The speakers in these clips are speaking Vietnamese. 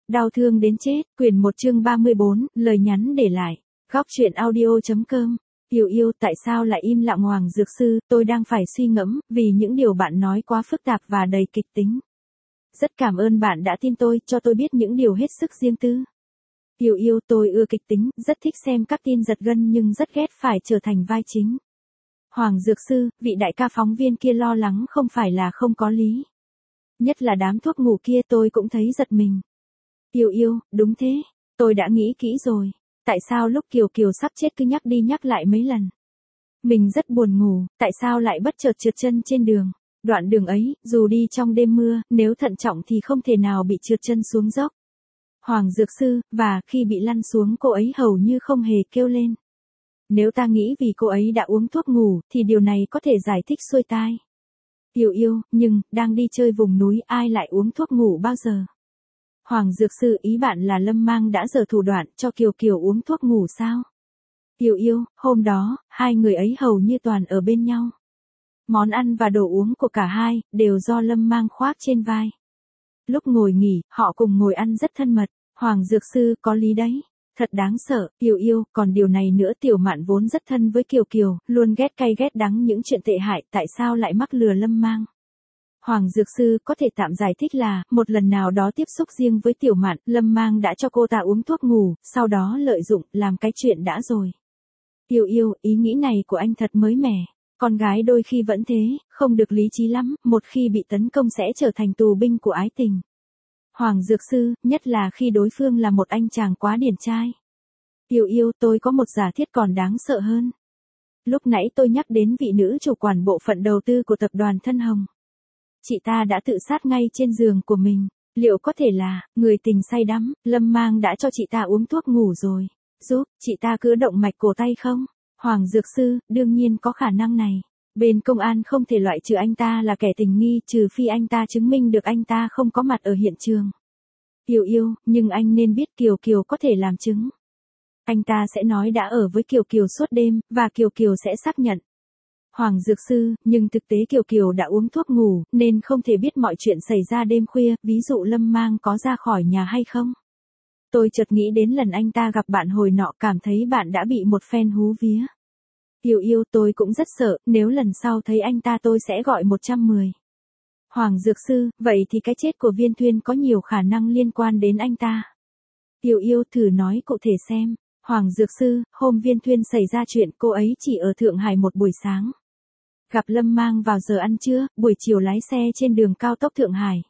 Đau thương đến chết, quyển 1 chương 34, lời nhắn để lại. Góc truyện audio.com. Yêu, tại sao lại im lặng Hoàng Dược Sư, tôi đang phải suy ngẫm, vì những điều bạn nói quá phức tạp và đầy kịch tính. Rất cảm ơn bạn đã tin tôi, cho tôi biết những điều hết sức riêng tư. Yêu, tôi ưa kịch tính, rất thích xem các tin giật gân nhưng rất ghét phải trở thành vai chính. Hoàng Dược Sư, vị đại ca phóng viên kia lo lắng không phải là không có lý. Nhất là đám thuốc ngủ kia tôi cũng thấy giật mình. Yêu, đúng thế, tôi đã nghĩ kỹ rồi. Tại sao lúc Kiều sắp chết cứ nhắc đi nhắc lại mấy lần? Mình rất buồn ngủ, tại sao lại bất chợt trượt chân trên đường? Đoạn đường ấy, dù đi trong đêm mưa, nếu thận trọng thì không thể nào bị trượt chân xuống dốc. Hoàng Dược Sư, và khi bị lăn xuống cô ấy hầu như không hề kêu lên. Nếu ta nghĩ vì cô ấy đã uống thuốc ngủ, thì điều này có thể giải thích xuôi tai. Yêu, nhưng, đang đi chơi vùng núi ai lại uống thuốc ngủ bao giờ? Hoàng Dược Sư, ý bạn là Lâm Mang đã giở thủ đoạn cho Kiều uống thuốc ngủ sao? Yêu, hôm đó, hai người ấy hầu như toàn ở bên nhau. Món ăn và đồ uống của cả hai, đều do Lâm Mang khoác trên vai. Lúc ngồi nghỉ, họ cùng ngồi ăn rất thân mật. Hoàng Dược Sư, có lý đấy. Thật đáng sợ, yêu, còn điều này nữa, Tiểu Mạn vốn rất thân với Kiều, luôn ghét cay ghét đắng những chuyện tệ hại, tại sao lại mắc lừa Lâm Mang? Hoàng Dược Sư có thể tạm giải thích là, một lần nào đó tiếp xúc riêng với Tiểu Mạn, Lâm Mang đã cho cô ta uống thuốc ngủ, sau đó lợi dụng, làm cái chuyện đã rồi. Yêu, ý nghĩ này của anh thật mới mẻ. Con gái đôi khi vẫn thế, không được lý trí lắm, một khi bị tấn công sẽ trở thành tù binh của ái tình. Hoàng Dược Sư, nhất là khi đối phương là một anh chàng quá điển trai. Yêu, tôi có một giả thiết còn đáng sợ hơn. Lúc nãy tôi nhắc đến vị nữ chủ quản bộ phận đầu tư của tập đoàn Thân Hồng. Chị ta đã tự sát ngay trên giường của mình. Liệu có thể là, người tình say đắm, Lâm Mang đã cho chị ta uống thuốc ngủ rồi, giúp chị ta cứa động mạch cổ tay không? Hoàng Dược Sư, đương nhiên có khả năng này. Bên công an không thể loại trừ anh ta là kẻ tình nghi, trừ phi anh ta chứng minh được anh ta không có mặt ở hiện trường. Yêu, nhưng anh nên biết Kiều có thể làm chứng. Anh ta sẽ nói đã ở với Kiều suốt đêm, và Kiều sẽ xác nhận. Hoàng Dược Sư, nhưng thực tế Kiều đã uống thuốc ngủ, nên không thể biết mọi chuyện xảy ra đêm khuya, ví dụ Lâm Mang có ra khỏi nhà hay không. Tôi chợt nghĩ đến lần anh ta gặp bạn hồi nọ, cảm thấy bạn đã bị một phen hú vía. Yêu, tôi cũng rất sợ, nếu lần sau thấy anh ta tôi sẽ gọi 110. Hoàng Dược Sư, vậy thì cái chết của Viên Thuyên có nhiều khả năng liên quan đến anh ta. Yêu, thử nói cụ thể xem. Hoàng Dược Sư, hôm Viên Thuyên xảy ra chuyện, cô ấy chỉ ở Thượng Hải một buổi sáng. Gặp Lâm Mang vào giờ ăn trưa, buổi chiều lái xe trên đường cao tốc Thượng Hải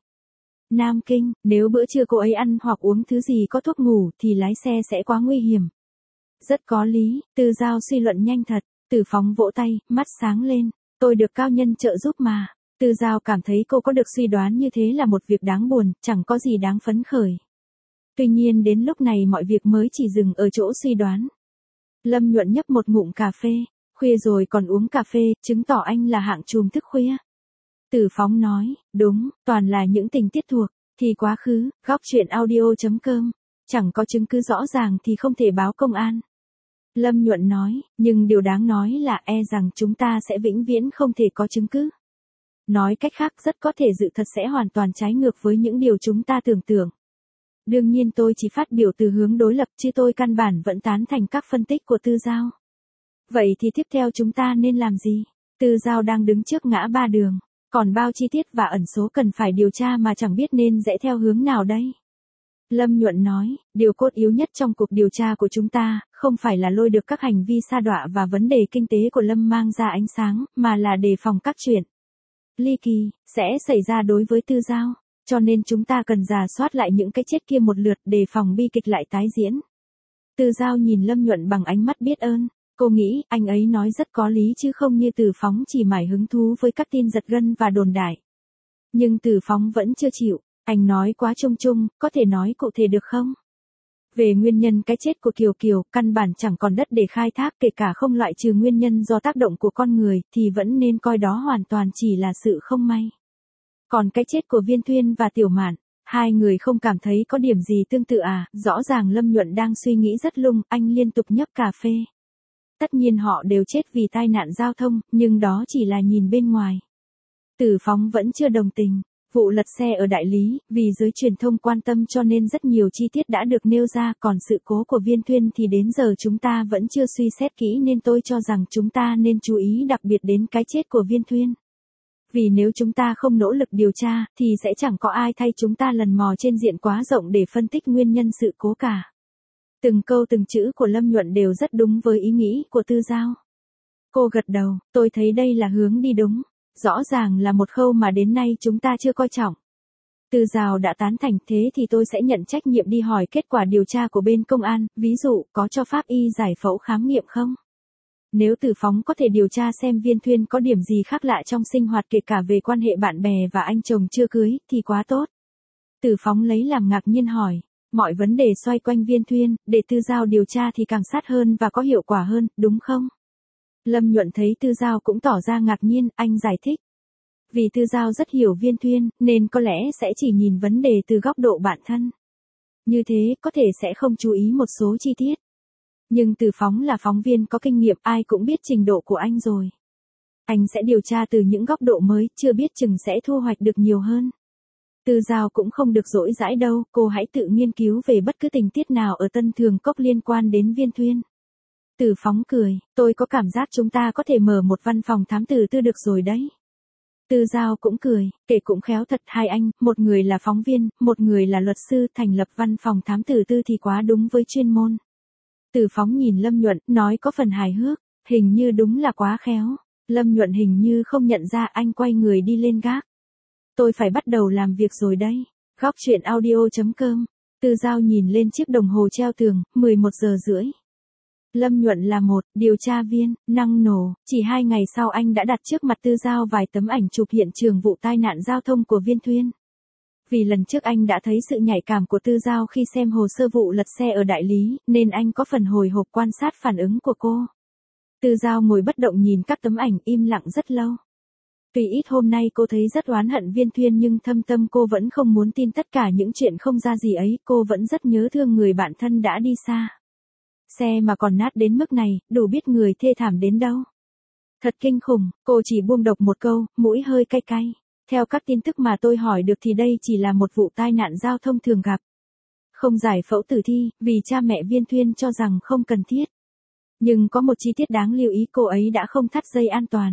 Nam Kinh, nếu bữa trưa cô ấy ăn hoặc uống thứ gì có thuốc ngủ thì lái xe sẽ quá nguy hiểm. Rất có lý, Tư Giao suy luận nhanh thật. Từ Phóng vỗ tay, mắt sáng lên. Tôi được cao nhân trợ giúp mà. Tư Giao cảm thấy cô có được suy đoán như thế là một việc đáng buồn, chẳng có gì đáng phấn khởi. Tuy nhiên đến lúc này mọi việc mới chỉ dừng ở chỗ suy đoán. Lâm Nhuận nhấp một ngụm cà phê. Khuya rồi còn uống cà phê, chứng tỏ anh là hạng trùm thức khuya. Từ Phóng nói, đúng, toàn là những tình tiết thuộc, thì quá khứ, góc truyện audio.com. Chẳng có chứng cứ rõ ràng thì không thể báo công an. Lâm Nhuận nói, nhưng điều đáng nói là rằng chúng ta sẽ vĩnh viễn không thể có chứng cứ. Nói cách khác, rất có thể sự thật sẽ hoàn toàn trái ngược với những điều chúng ta tưởng tượng. Đương nhiên tôi chỉ phát biểu từ hướng đối lập chứ tôi căn bản vẫn tán thành các phân tích của Tư Giao. Vậy thì tiếp theo chúng ta nên làm gì? Tư Giao đang đứng trước ngã ba đường. Còn bao chi tiết và ẩn số cần phải điều tra mà chẳng biết nên rẽ theo hướng nào đây? Lâm Nhuận nói, điều cốt yếu nhất trong cuộc điều tra của chúng ta, không phải là lôi được các hành vi sa đọa và vấn đề kinh tế của Lâm Mang ra ánh sáng, mà là đề phòng các chuyện ly kỳ sẽ xảy ra đối với Tư Giao. Cho nên chúng ta cần rà soát lại những cái chết kia một lượt, đề phòng bi kịch lại tái diễn. Tư Giao nhìn Lâm Nhuận bằng ánh mắt biết ơn. Cô nghĩ, anh ấy nói rất có lý chứ không như Từ Phóng chỉ mải hứng thú với các tin giật gân và đồn đại. Nhưng Từ Phóng vẫn chưa chịu. Anh nói quá chung, có thể nói cụ thể được không? Về nguyên nhân cái chết của Kiều, căn bản chẳng còn đất để khai thác, kể cả không loại trừ nguyên nhân do tác động của con người, thì vẫn nên coi đó hoàn toàn chỉ là sự không may. Còn cái chết của Viên Thuyên và Tiểu Mạn, hai người không cảm thấy có điểm gì tương tự à? Rõ ràng Lâm Nhuận đang suy nghĩ rất lung, anh liên tục nhấp cà phê. Tất nhiên họ đều chết vì tai nạn giao thông, nhưng đó chỉ là nhìn bên ngoài. Từ Phóng vẫn chưa đồng tình. Vụ lật xe ở đại lý, vì giới truyền thông quan tâm cho nên rất nhiều chi tiết đã được nêu ra, còn sự cố của Viên Thuyên thì đến giờ chúng ta vẫn chưa suy xét kỹ nên tôi cho rằng chúng ta nên chú ý đặc biệt đến cái chết của Viên Thuyên. Vì nếu chúng ta không nỗ lực điều tra, thì sẽ chẳng có ai thay chúng ta lần mò trên diện quá rộng để phân tích nguyên nhân sự cố cả. Từng câu từng chữ của Lâm Nhuận đều rất đúng với ý nghĩ của Tư Giao. Cô gật đầu, tôi thấy đây là hướng đi đúng. Rõ ràng là một khâu mà đến nay chúng ta chưa coi trọng. Tư Giao đã tán thành, thế thì tôi sẽ nhận trách nhiệm đi hỏi kết quả điều tra của bên công an, ví dụ có cho pháp y giải phẫu khám nghiệm không? Nếu Từ Phóng có thể điều tra xem Viên Thuyên có điểm gì khác lạ trong sinh hoạt kể cả về quan hệ bạn bè và anh chồng chưa cưới, thì quá tốt. Từ Phóng lấy làm ngạc nhiên hỏi, mọi vấn đề xoay quanh Viên Thuyên, để Tư Giao điều tra thì càng sát hơn và có hiệu quả hơn, đúng không? Lâm Nhuận thấy Tư Giao cũng tỏ ra ngạc nhiên, anh giải thích. Vì Tư Giao rất hiểu Viên Thuyên, nên có lẽ sẽ chỉ nhìn vấn đề từ góc độ bản thân. Như thế, có thể sẽ không chú ý một số chi tiết. Nhưng Từ Phóng là phóng viên có kinh nghiệm, ai cũng biết trình độ của anh rồi. Anh sẽ điều tra từ những góc độ mới, chưa biết chừng sẽ thu hoạch được nhiều hơn. Tư Giao cũng không được dỗi dãi đâu, cô hãy tự nghiên cứu về bất cứ tình tiết nào ở Tân Thường Cốc liên quan đến Viên Thuyên. Từ Phóng cười, tôi có cảm giác chúng ta có thể mở một văn phòng thám tử tư được rồi đấy. Tư Giao cũng cười, kể cũng khéo thật, hai anh, một người là phóng viên, một người là luật sư, thành lập văn phòng thám tử tư thì quá đúng với chuyên môn. Từ Phóng nhìn Lâm Nhuận, nói có phần hài hước, hình như đúng là quá khéo. Lâm Nhuận hình như không nhận ra, anh quay người đi lên gác. Tôi phải bắt đầu làm việc rồi đây. Góc chuyện audio.com. Tư Giao nhìn lên chiếc đồng hồ treo tường, 11 giờ rưỡi. Lâm Nhuận là một điều tra viên, năng nổ, chỉ 2 ngày sau anh đã đặt trước mặt Tư Giao vài tấm ảnh chụp hiện trường vụ tai nạn giao thông của Viên Thuyên. Vì lần trước anh đã thấy sự nhạy cảm của Tư Giao khi xem hồ sơ vụ lật xe ở đại lý, nên anh có phần hồi hộp quan sát phản ứng của cô. Tư Giao ngồi bất động nhìn các tấm ảnh im lặng rất lâu. Tuy ít hôm nay cô thấy rất oán hận Viên Thuyên nhưng thâm tâm cô vẫn không muốn tin tất cả những chuyện không ra gì ấy, cô vẫn rất nhớ thương người bạn thân đã đi xa. Xe mà còn nát đến mức này, đủ biết người thê thảm đến đâu. Thật kinh khủng, cô chỉ buông độc một câu, mũi hơi cay cay. Theo các tin tức mà tôi hỏi được thì đây chỉ là một vụ tai nạn giao thông thường gặp. Không giải phẫu tử thi, vì cha mẹ Viên Thuyên cho rằng không cần thiết. Nhưng có một chi tiết đáng lưu ý, cô ấy đã không thắt dây an toàn.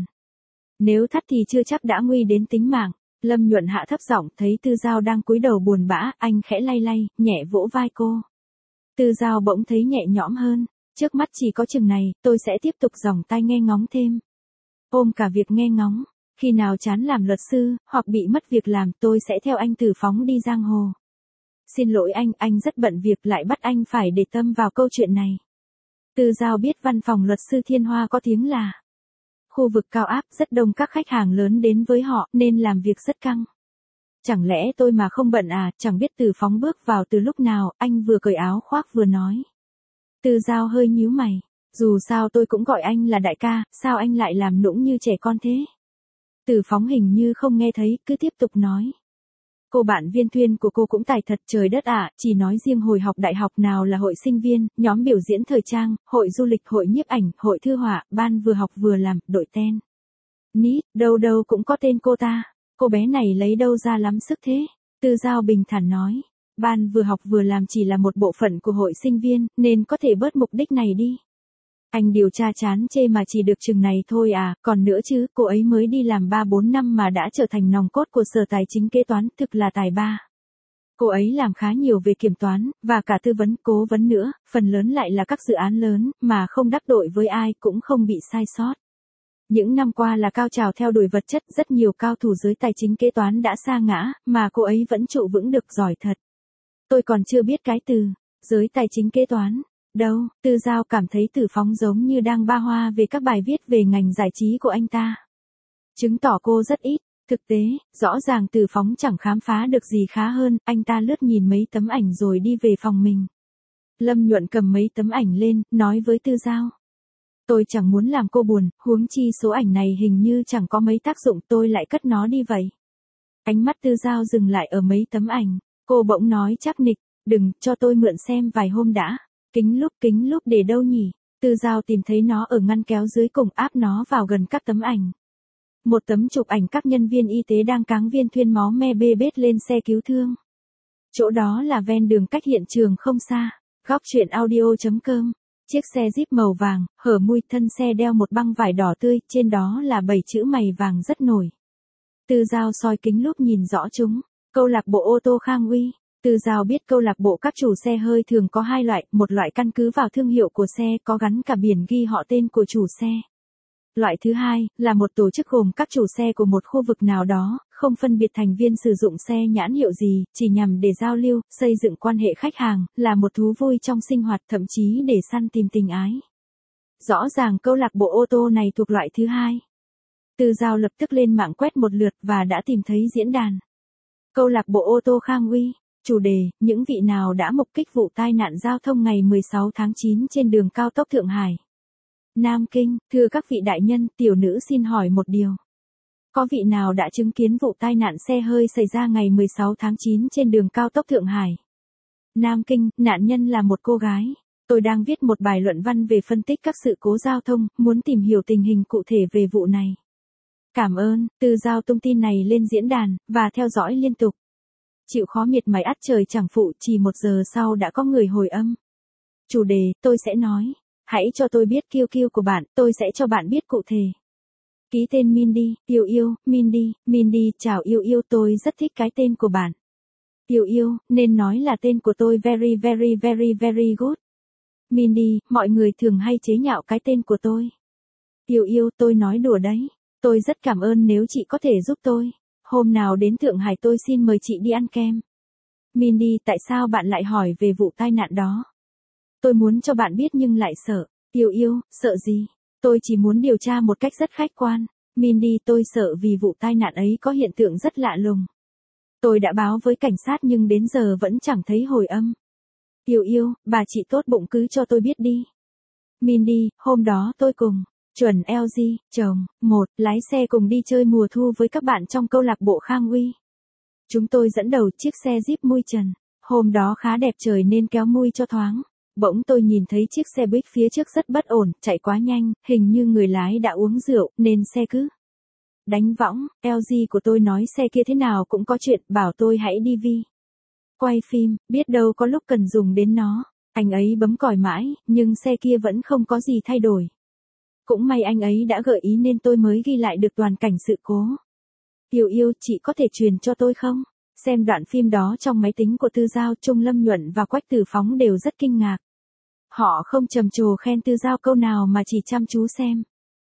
Nếu thắt thì chưa chắc đã nguy đến tính mạng. Lâm Nhuận hạ thấp giọng, thấy Tư Giao đang cúi đầu buồn bã, anh khẽ lay lay, nhẹ vỗ vai cô. Tư Giao bỗng thấy nhẹ nhõm hơn, trước mắt chỉ có chừng này, tôi sẽ tiếp tục dòng tai nghe ngóng thêm. Ôm cả việc nghe ngóng, khi nào chán làm luật sư, hoặc bị mất việc làm, tôi sẽ theo anh Từ Phóng đi giang hồ. Xin lỗi anh rất bận việc, lại bắt anh phải để tâm vào câu chuyện này. Tư Giao biết văn phòng luật sư Thiên Hoa có tiếng là khu vực cao áp, rất đông các khách hàng lớn đến với họ, nên làm việc rất căng. Chẳng lẽ tôi mà không bận à, chẳng biết Từ Phóng bước vào từ lúc nào, anh vừa cởi áo khoác vừa nói. Tư Giao hơi nhíu mày, dù sao tôi cũng gọi anh là đại ca, sao anh lại làm nũng như trẻ con thế? Từ Phóng hình như không nghe thấy, cứ tiếp tục nói. Cô bạn Viên Thuyên của cô cũng tài thật trời đất ạ, chỉ nói riêng hồi học đại học nào là hội sinh viên, nhóm biểu diễn thời trang, hội du lịch, hội nhiếp ảnh, hội thư họa, ban vừa học vừa làm, đội ten. Nít, đâu đâu cũng có tên cô ta. Cô bé này lấy đâu ra lắm sức thế? Tư Giao bình thản nói. Ban vừa học vừa làm chỉ là một bộ phận của hội sinh viên, nên có thể bớt mục đích này đi. Anh điều tra chán chê mà chỉ được chừng này thôi à, còn nữa chứ, cô ấy mới đi làm 3-4 năm mà đã trở thành nòng cốt của sở tài chính kế toán, thực là tài ba. Cô ấy làm khá nhiều về kiểm toán, và cả tư vấn, cố vấn nữa, phần lớn lại là các dự án lớn, mà không đắc tội với ai, cũng không bị sai sót. Những năm qua là cao trào theo đuổi vật chất, rất nhiều cao thủ giới tài chính kế toán đã sa ngã, mà cô ấy vẫn trụ vững được, giỏi thật. Tôi còn chưa biết cái từ giới tài chính kế toán đâu. Tư Giao cảm thấy Từ Phóng giống như đang ba hoa về các bài viết về ngành giải trí của anh ta. Chứng tỏ cô rất ít. Thực tế, rõ ràng Từ Phóng chẳng khám phá được gì khá hơn, anh ta lướt nhìn mấy tấm ảnh rồi đi về phòng mình. Lâm Nhuận cầm mấy tấm ảnh lên, nói với Tư Giao. Tôi chẳng muốn làm cô buồn, huống chi số ảnh này hình như chẳng có mấy tác dụng, tôi lại cất nó đi vậy. Ánh mắt Tư Giao dừng lại ở mấy tấm ảnh, cô bỗng nói chắc nịch, đừng, cho tôi mượn xem vài hôm đã. Kính lúp để đâu nhỉ? Tư Giao tìm thấy nó ở ngăn kéo dưới cùng, áp nó vào gần các tấm ảnh. Một tấm chụp ảnh các nhân viên y tế đang cáng Viên Thuyên máu me bê bết lên xe cứu thương. Chỗ đó là ven đường cách hiện trường không xa. Góc truyện audio.com. Chiếc xe Jeep màu vàng, hở mui, thân xe đeo một băng vải đỏ tươi, trên đó là 7 chữ mày vàng rất nổi. Tư Giao soi kính lúp nhìn rõ chúng. Câu lạc bộ ô tô Khang Uy. Tư Giao biết câu lạc bộ các chủ xe hơi thường có hai loại, một loại căn cứ vào thương hiệu của xe có gắn cả biển ghi họ tên của chủ xe. Loại thứ hai là một tổ chức gồm các chủ xe của một khu vực nào đó, không phân biệt thành viên sử dụng xe nhãn hiệu gì, chỉ nhằm để giao lưu, xây dựng quan hệ khách hàng, là một thú vui trong sinh hoạt, thậm chí để săn tìm tình ái. Rõ ràng câu lạc bộ ô tô này thuộc loại thứ hai. Tư Giao lập tức lên mạng quét một lượt và đã tìm thấy diễn đàn. Câu lạc bộ ô tô Khang Uy. Chủ đề, những vị nào đã mục kích vụ tai nạn giao thông ngày 16 tháng 9 trên đường cao tốc Thượng Hải. Nam Kinh, thưa các vị đại nhân, tiểu nữ xin hỏi một điều. Có vị nào đã chứng kiến vụ tai nạn xe hơi xảy ra ngày 16 tháng 9 trên đường cao tốc Thượng Hải? Nam Kinh, nạn nhân là một cô gái. Tôi đang viết một bài luận văn về phân tích các sự cố giao thông, muốn tìm hiểu tình hình cụ thể về vụ này. Cảm ơn. Tư Giao tung tin này lên diễn đàn, và theo dõi liên tục. Chịu khó miệt mài ắt trời chẳng phụ, chỉ 1 giờ sau đã có người hồi âm. Chủ đề, tôi sẽ nói. Hãy cho tôi biết QQ của bạn, tôi sẽ cho bạn biết cụ thể. Ký tên Mindy, yêu yêu, Mindy, chào yêu yêu, tôi rất thích cái tên của bạn. Yêu yêu, nên nói là tên của tôi very good. Mindy, mọi người thường hay chế nhạo cái tên của tôi. Yêu yêu, tôi nói đùa đấy. Tôi rất cảm ơn nếu chị có thể giúp tôi. Hôm nào đến Thượng Hải tôi xin mời chị đi ăn kem. Mindy, tại sao bạn lại hỏi về vụ tai nạn đó? Tôi muốn cho bạn biết nhưng lại sợ. Yêu yêu, sợ gì? Tôi chỉ muốn điều tra một cách rất khách quan. Mindy, tôi sợ vì vụ tai nạn ấy có hiện tượng rất lạ lùng. Tôi đã báo với cảnh sát nhưng đến giờ vẫn chẳng thấy hồi âm. Yêu yêu, bà chị tốt bụng cứ cho tôi biết đi. Mindy, hôm đó tôi cùng Chuẩn LG, chồng, lái xe cùng đi chơi mùa thu với các bạn trong câu lạc bộ Khang Uy. Chúng tôi dẫn đầu chiếc xe Jeep mui trần. Hôm đó khá đẹp trời nên kéo mui cho thoáng. Bỗng tôi nhìn thấy chiếc xe buýt phía trước rất bất ổn, chạy quá nhanh, hình như người lái đã uống rượu, nên xe cứ đánh võng. LG của tôi nói xe kia thế nào cũng có chuyện, bảo tôi hãy đi quay phim, biết đâu có lúc cần dùng đến nó. Anh ấy bấm còi mãi, nhưng xe kia vẫn không có gì thay đổi. Cũng may anh ấy đã gợi ý nên tôi mới ghi lại được toàn cảnh sự cố. Yêu yêu, chị có thể truyền cho tôi không? Xem đoạn phim đó trong máy tính của Tư Giao, Trung Lâm Nhuận và Quách Tử Phóng đều rất kinh ngạc. Họ không trầm trồ khen Tư Giao câu nào mà chỉ chăm chú xem.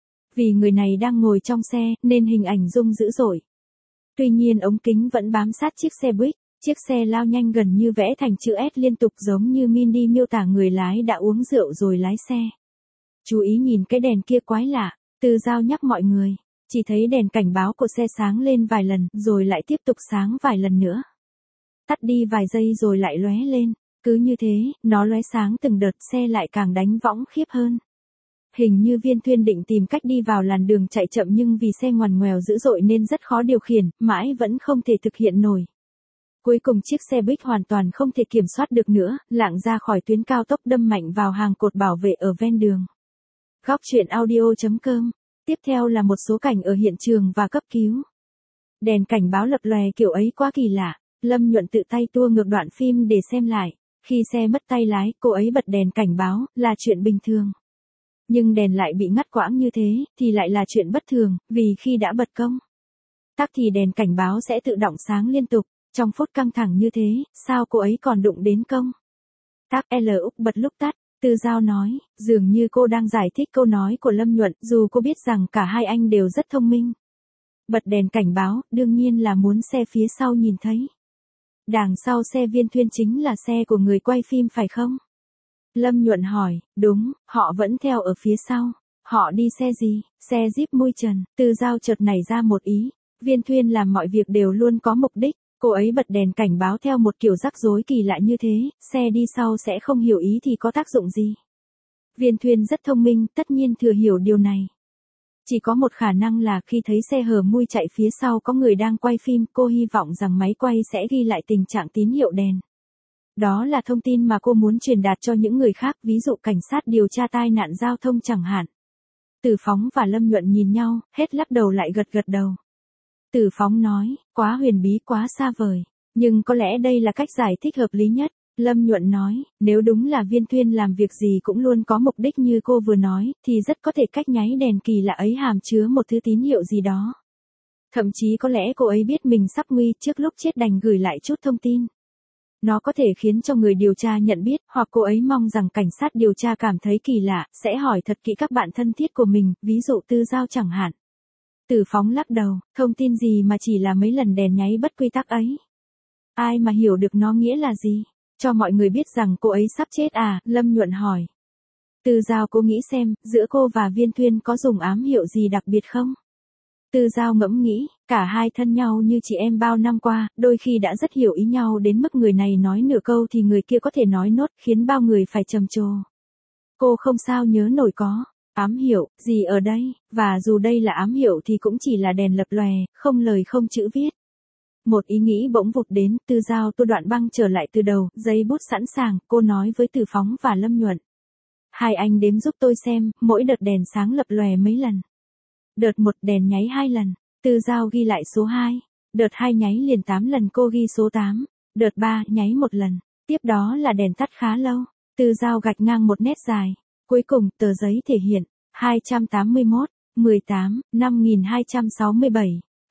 Vì người này đang ngồi trong xe, nên hình ảnh rung dữ dội. Tuy nhiên ống kính vẫn bám sát chiếc xe buýt. Chiếc xe lao nhanh gần như vẽ thành chữ S liên tục, giống như Mindy miêu tả người lái đã uống rượu rồi lái xe. Chú ý nhìn cái đèn kia quái lạ. Tư Giao nhắc mọi người. Chỉ thấy đèn cảnh báo của xe sáng lên vài lần, rồi lại tiếp tục sáng vài lần nữa. Tắt đi vài giây rồi lại lóe lên. Cứ như thế, nó lóe sáng từng đợt, xe lại càng đánh võng khiếp hơn. Hình như Viên Thuyên định tìm cách đi vào làn đường chạy chậm nhưng vì xe ngoằn ngoèo dữ dội nên rất khó điều khiển, mãi vẫn không thể thực hiện nổi. Cuối cùng chiếc xe buýt hoàn toàn không thể kiểm soát được nữa, lạng ra khỏi tuyến cao tốc, đâm mạnh vào hàng cột bảo vệ ở ven đường. Góc truyện audio.com. Tiếp theo là một số cảnh ở hiện trường và cấp cứu. Đèn cảnh báo lập lòe kiểu ấy quá kỳ lạ. Lâm Nhuận tự tay tua ngược đoạn phim để xem lại. Khi xe mất tay lái, cô ấy bật đèn cảnh báo, là chuyện bình thường. Nhưng đèn lại bị ngắt quãng như thế, thì lại là chuyện bất thường, vì khi đã bật công tắc thì đèn cảnh báo sẽ tự động sáng liên tục. Trong phút căng thẳng như thế, sao cô ấy còn đụng đến công tắc L úp bật lúc tắt? Tư Giao nói, dường như cô đang giải thích câu nói của Lâm Nhuận, dù cô biết rằng cả hai anh đều rất thông minh. Bật đèn cảnh báo, đương nhiên là muốn xe phía sau nhìn thấy. Đằng sau xe Viên Thuyên chính là xe của người quay phim phải không? Lâm Nhuận hỏi, đúng, họ vẫn theo ở phía sau. Họ đi xe gì? Xe Jeep mui trần. Tư Giao chợt nảy ra một ý. Viên Thuyên làm mọi việc đều luôn có mục đích. Cô ấy bật đèn cảnh báo theo một kiểu rắc rối kỳ lạ như thế, xe đi sau sẽ không hiểu ý thì có tác dụng gì. Viên Thuyên rất thông minh, tất nhiên thừa hiểu điều này. Chỉ có một khả năng là khi thấy xe hở mui chạy phía sau có người đang quay phim, cô hy vọng rằng máy quay sẽ ghi lại tình trạng tín hiệu đèn. Đó là thông tin mà cô muốn truyền đạt cho những người khác, ví dụ cảnh sát điều tra tai nạn giao thông chẳng hạn. Từ Phóng và Lâm Nhuận nhìn nhau, hết lắc đầu lại gật gật đầu. Từ Phóng nói, quá huyền bí quá xa vời, nhưng có lẽ đây là cách giải thích hợp lý nhất. Lâm Nhuận nói, nếu đúng là Viên Thuyên làm việc gì cũng luôn có mục đích như cô vừa nói, thì rất có thể cách nháy đèn kỳ lạ ấy hàm chứa một thứ tín hiệu gì đó. Thậm chí có lẽ cô ấy biết mình sắp nguy, trước lúc chết đành gửi lại chút thông tin. Nó có thể khiến cho người điều tra nhận biết, hoặc cô ấy mong rằng cảnh sát điều tra cảm thấy kỳ lạ, sẽ hỏi thật kỹ các bạn thân thiết của mình, ví dụ Tư Giao chẳng hạn. Từ Phóng lắc đầu, thông tin gì mà chỉ là mấy lần đèn nháy bất quy tắc ấy. Ai mà hiểu được nó nghĩa là gì? Cho mọi người biết rằng cô ấy sắp chết à? Lâm Nhuận hỏi. Tư Giao cô nghĩ xem, giữa cô và Viên Thuyên có dùng ám hiệu gì đặc biệt không? Tư Giao ngẫm nghĩ, cả hai thân nhau như chị em bao năm qua, đôi khi đã rất hiểu ý nhau đến mức người này nói nửa câu thì người kia có thể nói nốt, khiến bao người phải trầm trồ. Cô không sao nhớ nổi có ám hiệu gì ở đây, và dù đây là ám hiệu thì cũng chỉ là đèn lập lòe, không lời không chữ viết. Một ý nghĩ bỗng vụt đến, Tư Giao tua đoạn băng trở lại từ đầu, giấy bút sẵn sàng, cô nói với Từ Phóng và Lâm Nhuận. Hai anh đếm giúp tôi xem, mỗi đợt đèn sáng lập lòe mấy lần. Đợt 1 đèn nháy 2 lần, Tư Giao ghi lại số 2. Đợt 2 nháy liền 8 lần, cô ghi số 8. Đợt 3 nháy 1 lần, tiếp đó là đèn tắt khá lâu. Tư Giao gạch ngang một nét dài. Cuối cùng, tờ giấy thể hiện 281, 18, 5267,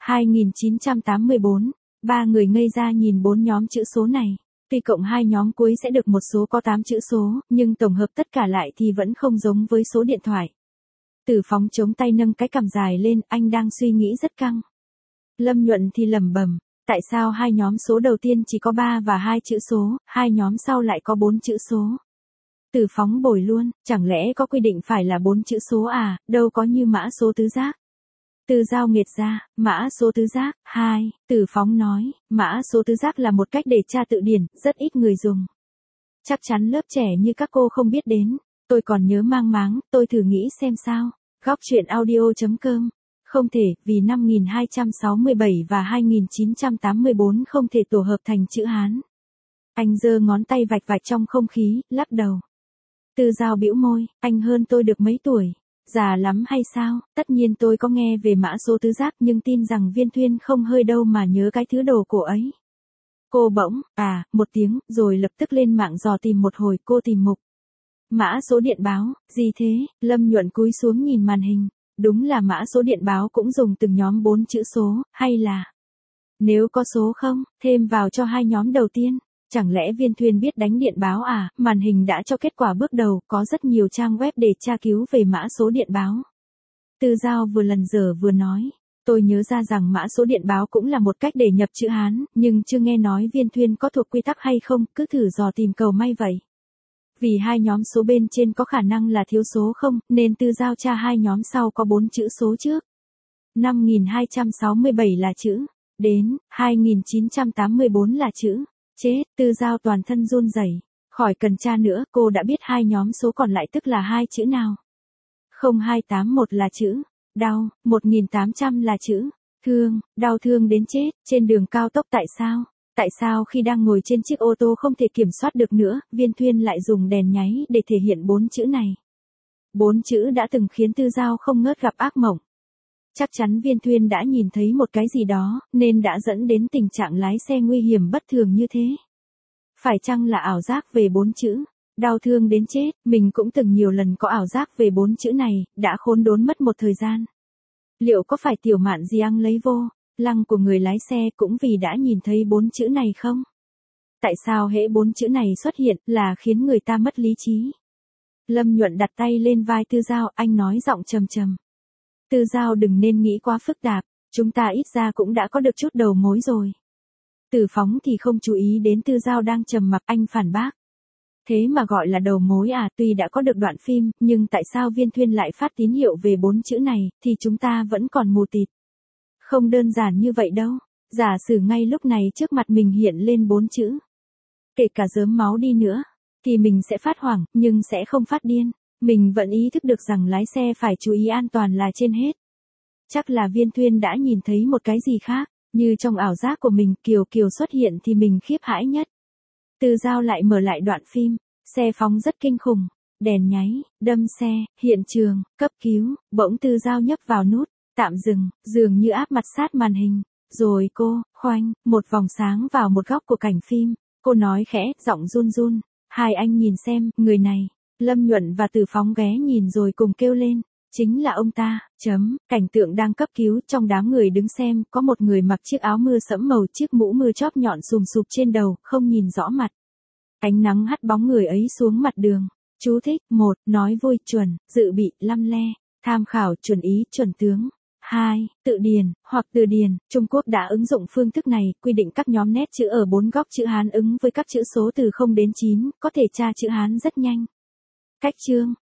2984. Ba người ngây ra nhìn 4 nhóm chữ số này. Tuy cộng 2 nhóm cuối sẽ được một số có 8 chữ số, nhưng tổng hợp tất cả lại thì vẫn không giống với số điện thoại. Từ Phóng chống tay nâng cái cằm dài lên, anh đang suy nghĩ rất căng. Lâm Nhuận thì lẩm bẩm, tại sao hai nhóm số đầu tiên chỉ có 3 và 2 chữ số, hai nhóm sau lại có 4 chữ số. Từ Phóng bồi luôn, chẳng lẽ có quy định phải là 4 chữ số à, đâu có như mã số tứ giác. Tư Giao nghiệt ra, mã số tứ giác, 2, Từ Phóng nói, mã số tứ giác là một cách để tra tự điển, rất ít người dùng. Chắc chắn lớp trẻ như các cô không biết đến, tôi còn nhớ mang máng, tôi thử nghĩ xem sao. Góc truyện audio.com. Không thể, vì 5267 và 2984 không thể tổ hợp thành chữ Hán. Anh giơ ngón tay vạch vạch trong không khí, lắc đầu. Tư Giao bĩu môi, anh hơn tôi được mấy tuổi. Già lắm hay sao? Tất nhiên tôi có nghe về mã số tứ giác nhưng tin rằng Viên Thuyên không hơi đâu mà nhớ cái thứ đồ cổ ấy. Cô bỗng, một tiếng, rồi lập tức lên mạng dò tìm một hồi, cô tìm mục. Mã số điện báo, gì thế? Lâm Nhuận cúi xuống nhìn màn hình. Đúng là mã số điện báo cũng dùng từng nhóm 4 chữ số, hay là nếu có số không, thêm vào cho hai nhóm đầu tiên. Chẳng lẽ Viên Thuyên biết đánh điện báo à? Màn hình đã cho kết quả bước đầu, có rất nhiều trang web để tra cứu về mã số điện báo. Tư Giao vừa lần dở vừa nói. Tôi nhớ ra rằng mã số điện báo cũng là một cách để nhập chữ Hán, nhưng chưa nghe nói Viên Thuyên có thuộc quy tắc hay không, cứ thử dò tìm cầu may vậy. Vì hai nhóm số bên trên có khả năng là thiếu số không, nên Tư Giao tra hai nhóm sau có 4 chữ số trước. 5267 là chữ, đến, 2984 là chữ. Chết, Tư Giao toàn thân run rẩy. Khỏi cần tra nữa, cô đã biết hai nhóm số còn lại tức là hai chữ nào. 0281 là chữ đau, 1800 là chữ thương, đau thương đến chết, trên đường cao tốc tại sao? Tại sao khi đang ngồi trên chiếc ô tô không thể kiểm soát được nữa, Viên Thuyên lại dùng đèn nháy để thể hiện 4 chữ này? 4 chữ đã từng khiến Tư Giao không ngớt gặp ác mộng. Chắc chắn Viên Thuyên đã nhìn thấy một cái gì đó, nên đã dẫn đến tình trạng lái xe nguy hiểm bất thường như thế. Phải chăng là ảo giác về 4 chữ? Đau thương đến chết, mình cũng từng nhiều lần có ảo giác về 4 chữ này, đã khốn đốn mất một thời gian. Liệu có phải Tiểu Mạn gì ăn lấy vô lăng của người lái xe cũng vì đã nhìn thấy 4 chữ này không? Tại sao hễ 4 chữ này xuất hiện là khiến người ta mất lý trí? Lâm Nhuận đặt tay lên vai Tư Giao, anh nói giọng trầm trầm. Tư Giao đừng nên nghĩ quá phức tạp, chúng ta ít ra cũng đã có được chút đầu mối rồi. Từ Phóng thì không chú ý đến Tư Giao đang trầm mặc, anh phản bác. Thế mà gọi là đầu mối à, tuy đã có được đoạn phim, nhưng tại sao Viên Thuyên lại phát tín hiệu về 4 chữ này, thì chúng ta vẫn còn mù tịt. Không đơn giản như vậy đâu, giả sử ngay lúc này trước mặt mình hiện lên 4 chữ. Kể cả rớm máu đi nữa, thì mình sẽ phát hoảng, nhưng sẽ không phát điên. Mình vẫn ý thức được rằng lái xe phải chú ý an toàn là trên hết. Chắc là Viên Thuyên đã nhìn thấy một cái gì khác, như trong ảo giác của mình, Kiều xuất hiện thì mình khiếp hãi nhất. Tư Giao lại mở lại đoạn phim, xe phóng rất kinh khủng, đèn nháy, đâm xe, hiện trường, cấp cứu, bỗng Tư Giao nhấp vào nút, tạm dừng, dường như áp mặt sát màn hình. Rồi cô, khoanh, một vòng sáng vào một góc của cảnh phim. Cô nói khẽ, giọng run run. Hai anh nhìn xem, người này. Lâm Nhuận và Từ Phóng ghé nhìn rồi cùng kêu lên. Chính là ông ta, cảnh tượng đang cấp cứu, trong đám người đứng xem, có một người mặc chiếc áo mưa sẫm màu, chiếc mũ mưa chóp nhọn xùm xụp trên đầu, không nhìn rõ mặt. Ánh nắng hắt bóng người ấy xuống mặt đường. Chú thích, 1, nói vui, chuẩn, dự bị, lăm le, tham khảo, chuẩn ý, chuẩn tướng. 2. Tự điền, hoặc từ điền. Trung Quốc đã ứng dụng phương thức này, quy định các nhóm nét chữ ở 4 góc chữ Hán ứng với các chữ số từ 0 đến 9, có thể tra chữ Hán rất nhanh. Cách chương